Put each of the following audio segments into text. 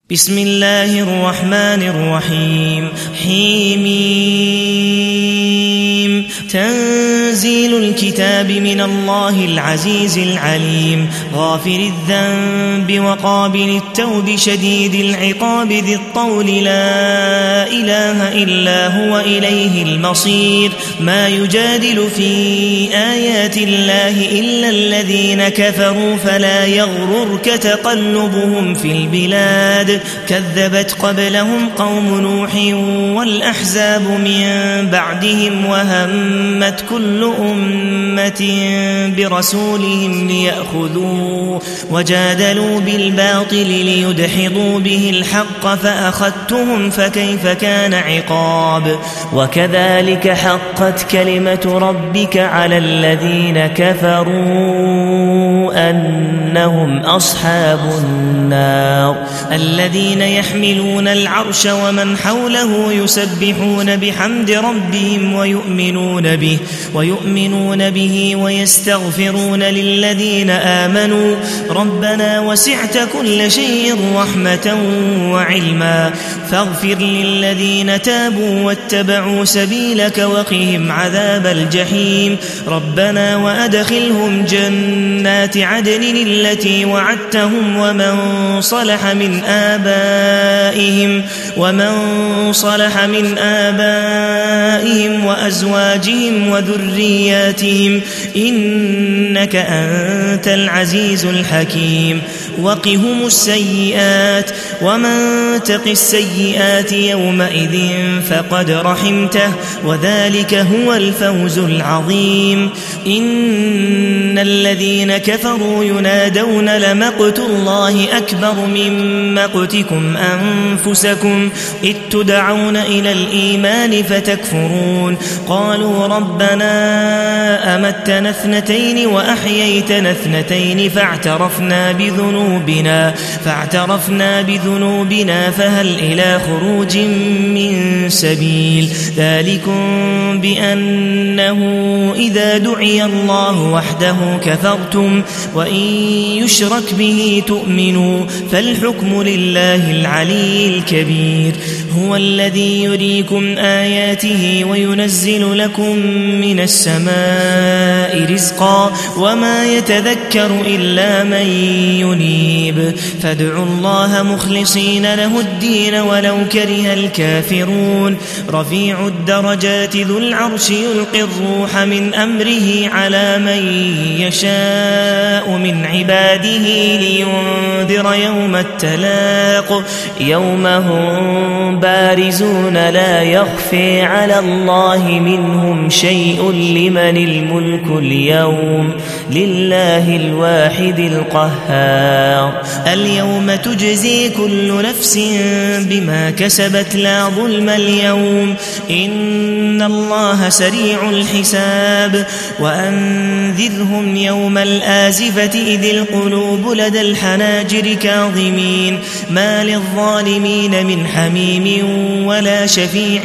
بسم الله الرحمن الرحيم حميم تنزيل الكتاب من الله العزيز العليم غافر الذنب وقابل التوب شديد العقاب ذي الطول لا إله إلا هو إليه المصير ما يجادل في آيات الله إلا الذين كفروا فلا يغررك تقلبهم في البلاد كذبت قبلهم قوم نوح والأحزاب من بعدهم وهمت كل أمة برسولهم ليأخذوه وجادلوا بالباطل ليدحضوا به الحق فأخذتهم فكيف كان عقاب وكذلك حقت كلمة ربك على الذين كفروا أنهم أصحاب النار الذين يحملون العرش ومن حوله يسبحون بحمد ربهم ويؤمنون به ويستغفرون للذين آمنوا ربنا وسعت كل شيء رحمة وعلما فاغفر للذين تابوا واتبعوا سبيلك وقهم عذاب الجحيم ربنا وأدخلهم جنات عدن التي وعدتهم ومن صلح من آبائهم وأزواجهم وذرياتهم إنك أنت العزيز الحكيم وقهم السيئات ومن تق السيئات يومئذ فقد رحمته وذلك هو الفوز العظيم إن الذين كفروا ينادون لمقت الله أكبر من مقتكم أنفسكم إذ تدعون إلى الإيمان فتكفرون قالوا ربنا أمتنا اثنتين وأحييتنا اثنتين فاعترفنا بذنوبنا فهل إلى خروج من سبيل ذلكم بأنه إذا دعي الله وحده كفرتم وإن يشرك به تؤمنوا فالحكم لله العلي الكبير هو الذي يريكم آياته وينزل لكم من السماء رزقا وما يتذكر إلا من ينيب فادعوا الله مخلصين له الدين ولو كره الكافرون رفيع الدرجات ذو العرش يلقي الروح من أمره على من يشاء من عباده لينذر يوم التلاق يوم هم بارزون لا يخفي على الله منهم شيء لمن الملك اليوم لله الواحد القهار اليوم تجزي كل نفس بما كسبت لا ظلم اليوم إن الله سريع الحساب وأنذرهم يوم الآزفة إذ القلوب لدى الحناجر كاظمين ما للظالمين من حميم ولا شفيع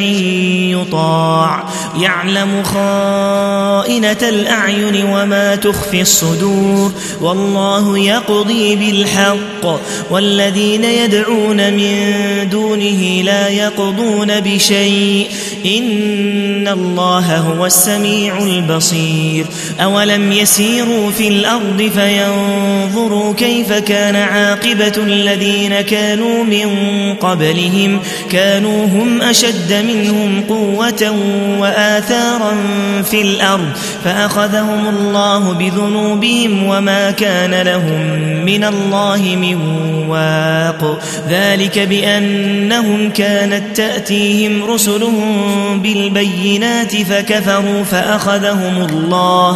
يطاع يعلم خائنة الأعين وما تخفي الصدور والله يقضي بالحق والذين يدعون من دونه لا يقضون بشيء إن الله هو السميع البصير أولم يسيروا في الأرض فينظروا كيف كان عاقبة الذين كانوا من قبلهم كانوا هم أشد منهم قوة وآثارا في الأرض فأخذهم الله بذنوبهم وما كان لهم من الله من واق ذلك بأنهم كانت تأتيهم رسلهم بالبينات فكفروا فأخذهم الله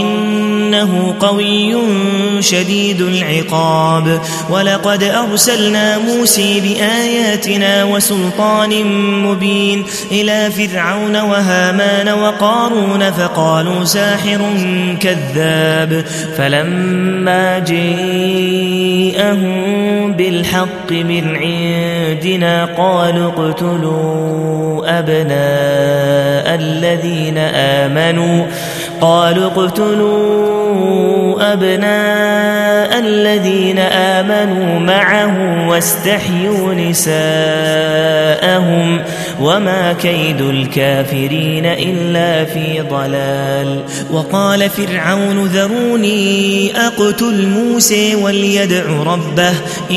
إنه قوي شديد العقاب ولقد أرسلنا موسى بآياتنا وسلطان مبين إلى فرعون وهامان وقارون فقالوا ساحر كذاب فلما جاءهم بالحق من عندنا قالوا اقتلوا أبناء الذين آمنوا أبناء الذين آمنوا معه واستحيوا نساءهم وما كيد الكافرين إلا في ضلال. وقال فرعون ذروني أقتل موسى وليدع ربه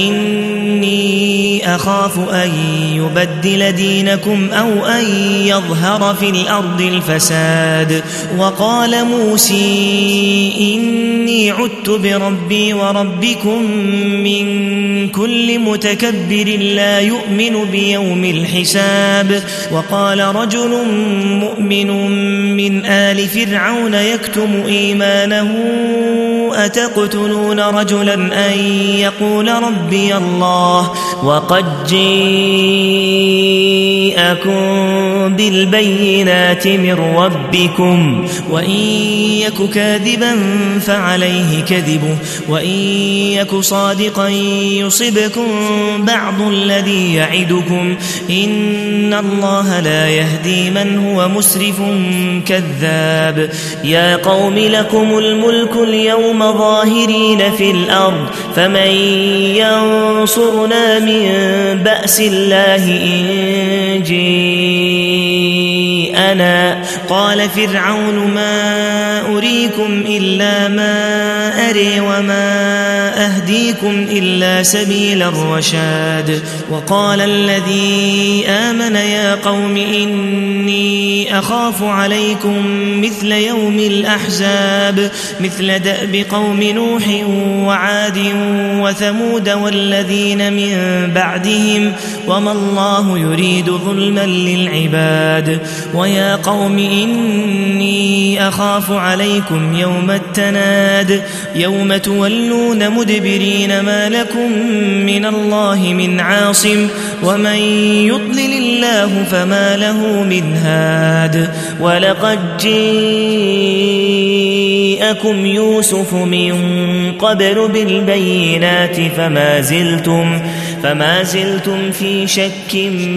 إني أخاف أن يبدل دينكم أو أن يظهر في الأرض الفساد. وقال موسى إني عدت بربي وربكم من كل متكبر لا يؤمن بيوم الحساب. وقال رجل مؤمن من آل فرعون يكتم إيمانه أتقتلون رجلا أن يقول ربي الله وقد جاءكم بالبينات من ربكم وإن يك كاذبا فعليه كذبه وإن يك صادقا يصبكم بعض الذي يعدكم إن الله لا يهدي من هو مسرف كذاب. يا قوم لكم الملك اليوم ظاهرين في الأرض فمن ينصرنا من بأس الله إن جاءنا. قال فرعون ما أريكم إلا ما أري وما أهديكم إلا سبيل الرشاد. وقال الذي آمن يا قوم إني أخاف عليكم مثل يوم الأحزاب مثل دأب قوم نوح وعاد وثمود والذين من بعدهم وما الله يريد ظلما للعباد. ويا قوم إني أخاف عليكم يوم التناد يوم تولون مدبرين ما لكم من الله من عاصم ومن يضلل الله فما له من هاد. ولقد جاءكم يوسف من قبل بالبينات فما زلتم في شك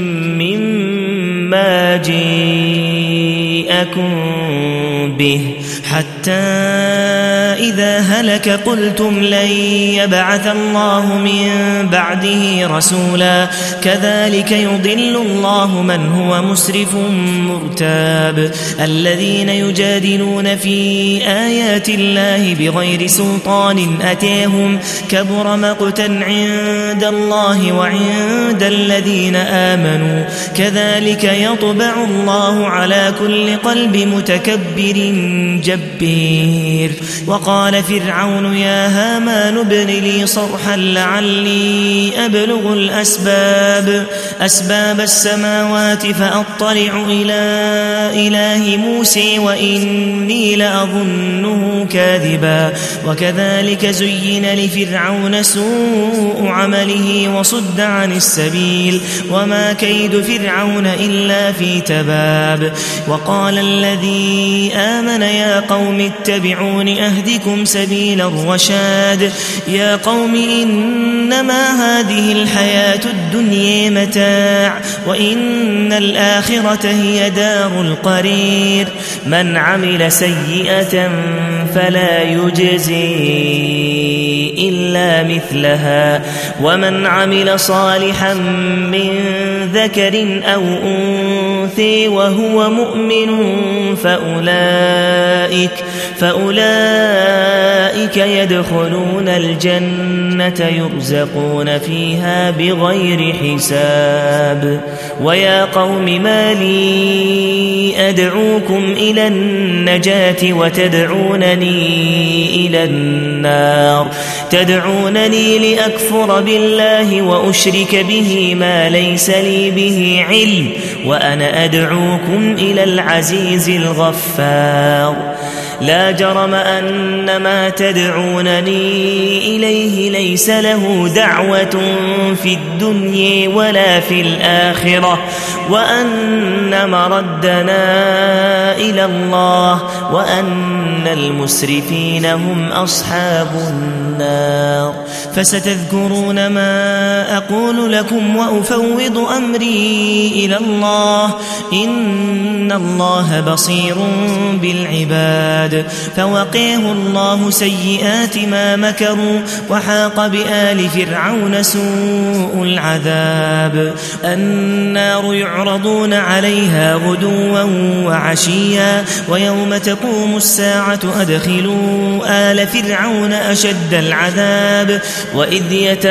مما جاءكم به حتى إذا هلك قلتم لن يبعث الله من بعده رسولا كذلك يضل الله من هو مسرف مرتاب. الذين يجادلون في آيات الله بغير سلطان أتيهم كبر مقتا عند الله وعند الذين آمنوا كذلك يطبع الله على كل قلب متكبر جبير. وقال فرعون يا هامان ابن لي صرحا لعلي أبلغ أسباب السماوات فأطلع إلى إله موسى وإني لأظنه كاذبا. وكذلك زين لفرعون سوء عمله وصد عن السبيل وما كيد فرعون إلا في تباب. وقال الذي آمن يا قوم اتبعون أهدكم سبيل الرشاد. يا قوم إنما هذه الحياة الدنيا متاع وإن الآخرة هي دار القرير. من عمل سيئة فلا يجزي إلا مثلها ومن عمل صالحا من ذكر أو أنثى وهو مؤمن فأولئك يدخلون الجنة يرزقون فيها بغير حساب. ويا قوم ما لي أدعوكم إلى النجاة وتدعونني إلى النار. تدعونني لأكفر بالله وأشرك به ما ليس لي به علم وأنا أدعوكم إلى العزيز الغفار. لا جرم أن ما تدعونني إليه ليس له دعوة في الدنيا ولا في الآخرة وأن مردنا إلى الله وأن المسرفين هم أصحاب النار. فستذكرون ما أقول لكم وأفوض أمري إلى الله إن الله بصير بالعباد. العباد فوقيه الله سيئات ما مكروا وحاق بآل فرعون سوء العذاب النار يعرضون عليها غدوا وعشيا ويوم تقوم الساعة أدخلوا آل فرعون أشد العذاب وإذ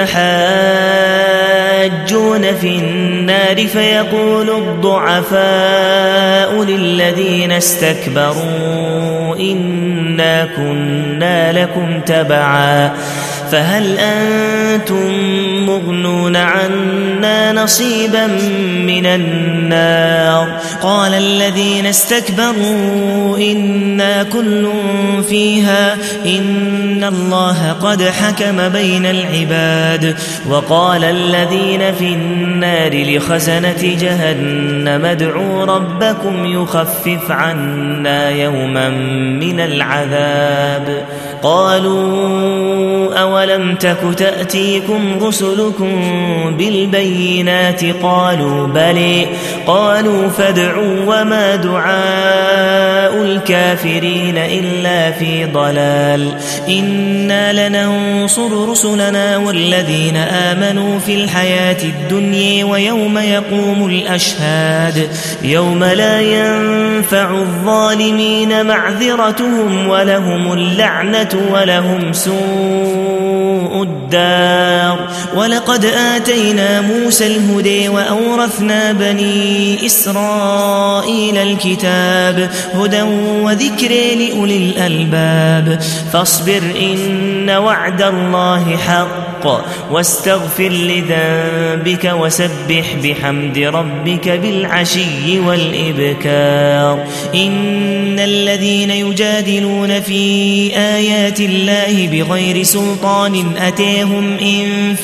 يتحاجون في النار فيقول الضعفاء للذين استكبروا إنا كنا لكم تبعا فهل أنتم مغنون عنا نصيبا من النار قال الذين استكبروا إنا كل فيها إن الله قد حكم بين العباد وقال الذين في النار لخزنة جهنم ادعوا ربكم يخفف عنا يوما من العذاب قالوا أولم تك تأتيكم رسلكم بالبينات قالوا بلى قالوا فادعوا وما دعاء الكافرين إلا في ضلال إنا لننصر رسلنا والذين آمنوا في الحياة الدنيا ويوم يقوم الأشهاد يوم لا ينفع الظالمين معذرتهم ولهم اللعنة ولهم سوء الدار ولقد آتينا موسى الهدى وأورثنا بني إسرائيل الكتاب هدى وذكر لأولي الألباب فاصبر إن وعد الله حق واستغفر لذنبك وسبح بحمد ربك بالعشي والإبكار إن الذين يجادلون في آيات الله بغير سلطان أتيهم إن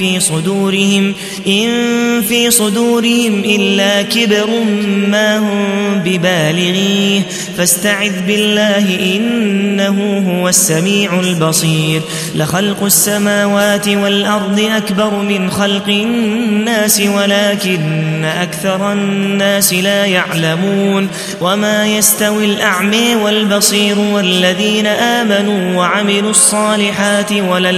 في صدورهم إلا كبر ما هم ببالغيه فاستعذ بالله إنه هو السميع البصير لخلق السماوات والأرض أكبر من خلق الناس ولكن أكثر الناس لا يعلمون وما يستوي الأعمى والبصير والذين آمنوا وعملوا الصالحات ولا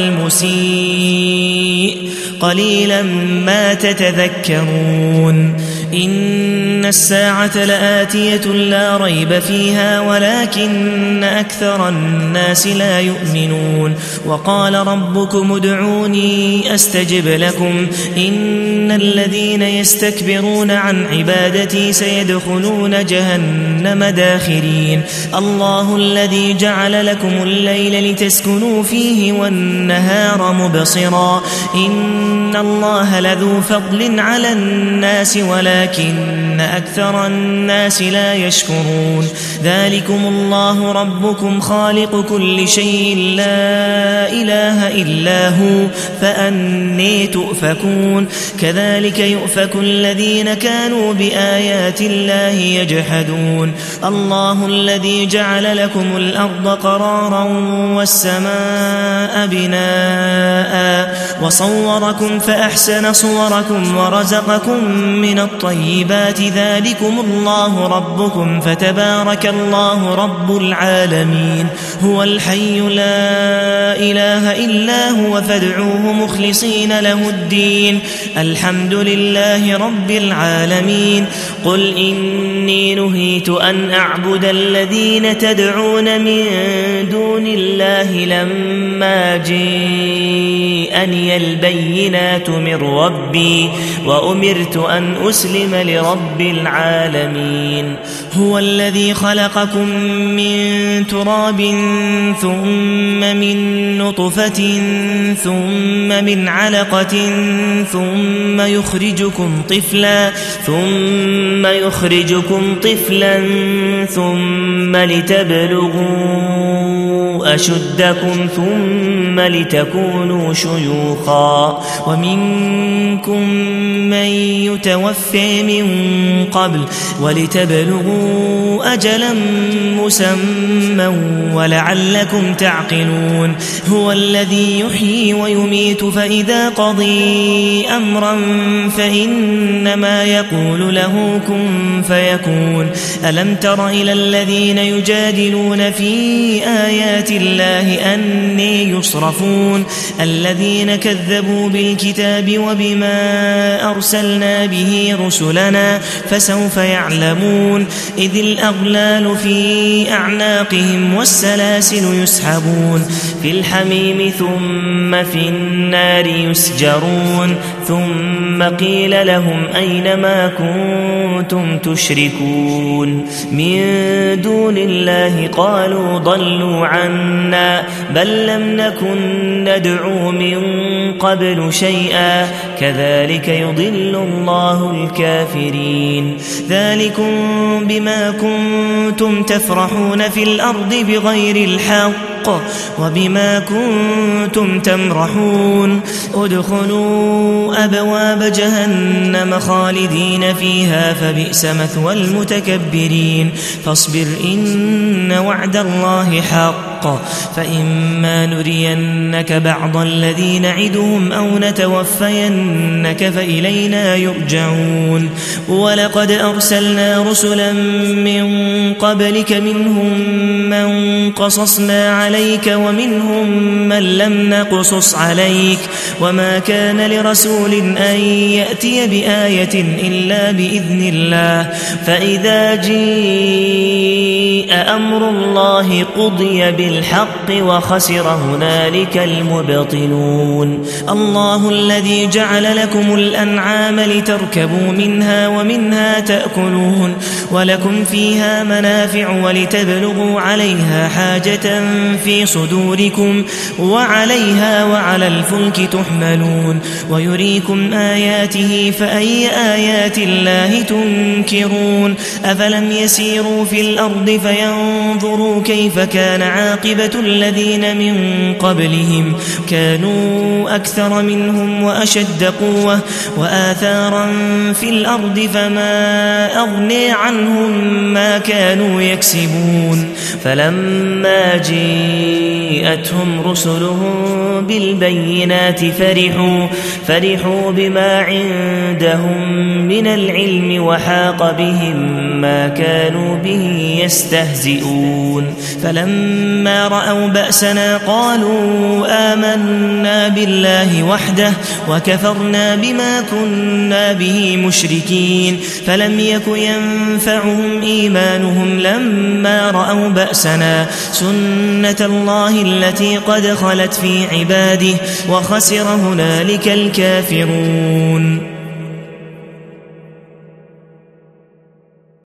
المسيء قليلا ما تتذكرون إن الساعة لآتية لا ريب فيها ولكن أكثر الناس لا يؤمنون وقال ربكم ادعوني أستجب لكم إن الذين يستكبرون عن عبادتي سيدخلون جهنم داخرين الله الذي جعل لكم الليل لتسكنوا فيه والنهار مبصرا إن الله لذو فضل على الناس ولكن أكثر الناس لا يشكرون ذلكم الله ربكم خالق كل شيء لا إله إلا هو فأني تؤفكون كذلك يؤفك الذين كانوا بآيات الله يجحدون الله الذي جعل لكم الأرض قرارا والسماء بناء وصوركم فأحسن صوركم ورزقكم من الطيبات ذلكم الله ربكم فتبارك الله رب العالمين هو الحي لا إله إلا هو فادعوه مخلصين له الدين الحمد لله رب العالمين قل إني نهيت أن أعبد الذين تدعون من دون الله لما جاءني البينات من ربي وأمرت أن أسلم لرب العالمين هو الذي خلقكم من تراب ثم من نطفة ثم من علقة ثم يخرجكم طفلا ثم لتبلغوا أشدكم ثم لتكونوا شيوخا ومنكم من يتوفى من قبل ولتبلغوا أجلا مسمى ولعلكم تعقلون هو الذي يحيي ويميت فإذا قضي أمرا فإنما يقول له كن فيكون ألم تر إلى الذين يجادلون في آيات الله أني يصرفون الذين كذبوا بالكتاب وبما أرسلنا به رسلنا فسوف يعلمون إذ الأغلال في أعناقهم والسلاسل يسحبون في الحميم ثم في النار يسجرون ثم قيل لهم أين ما كنتم تشركون من دون الله قالوا ضلوا عنا بل لم نكن ندعو من قبل شيئا كذلك يضل الله الكافرين ذلكم بما كنتم تفرحون في الأرض بغير الحق وبما كنتم تمرحون ادخلوا أبواب جهنم خالدين فيها فبئس مثوى المتكبرين فاصبر إن وعد الله حق فإما نرينك بعض الذي نعدهم أو نتوفينك فإلينا يرجعون ولقد أرسلنا رسلا من قبلك منهم من قصصنا عليك ومنهم من لم نقصص عليك وما كان لرسول أن يأتي بآية إلا بإذن الله فإذا جاء أمر الله قضي بالحق وخسر هنالك المبطلون الله الذي جعل لكم الأنعام لتركبوا منها ومنها تأكلون ولكم فيها منافع ولتبلغوا عليها حاجة في صدوركم وعليها وعلى الفلك تحملون ويريكم آياته فأي آيات الله تنكرون أفلم يسيروا في الأرض فينظروا كيف كان عاقبة الذين من قبلهم كانوا أكثر منهم وأشد قوة وآثارا في الأرض فما أغني عنهم ما كانوا يكسبون فلما جاءتهم رسلهم بالبينات فرحوا بما عندهم من العلم وحاق بهم ما كانوا به يستهزئون فلما رأوا بأسنا قالوا آمنا بالله وحده وكفرنا بما كنا به مشركين فلم يك ينفعهم إيمانهم لما رأوا بأسنا سنة الله التي قد خلت في عباده وخسر هنالك الكافرون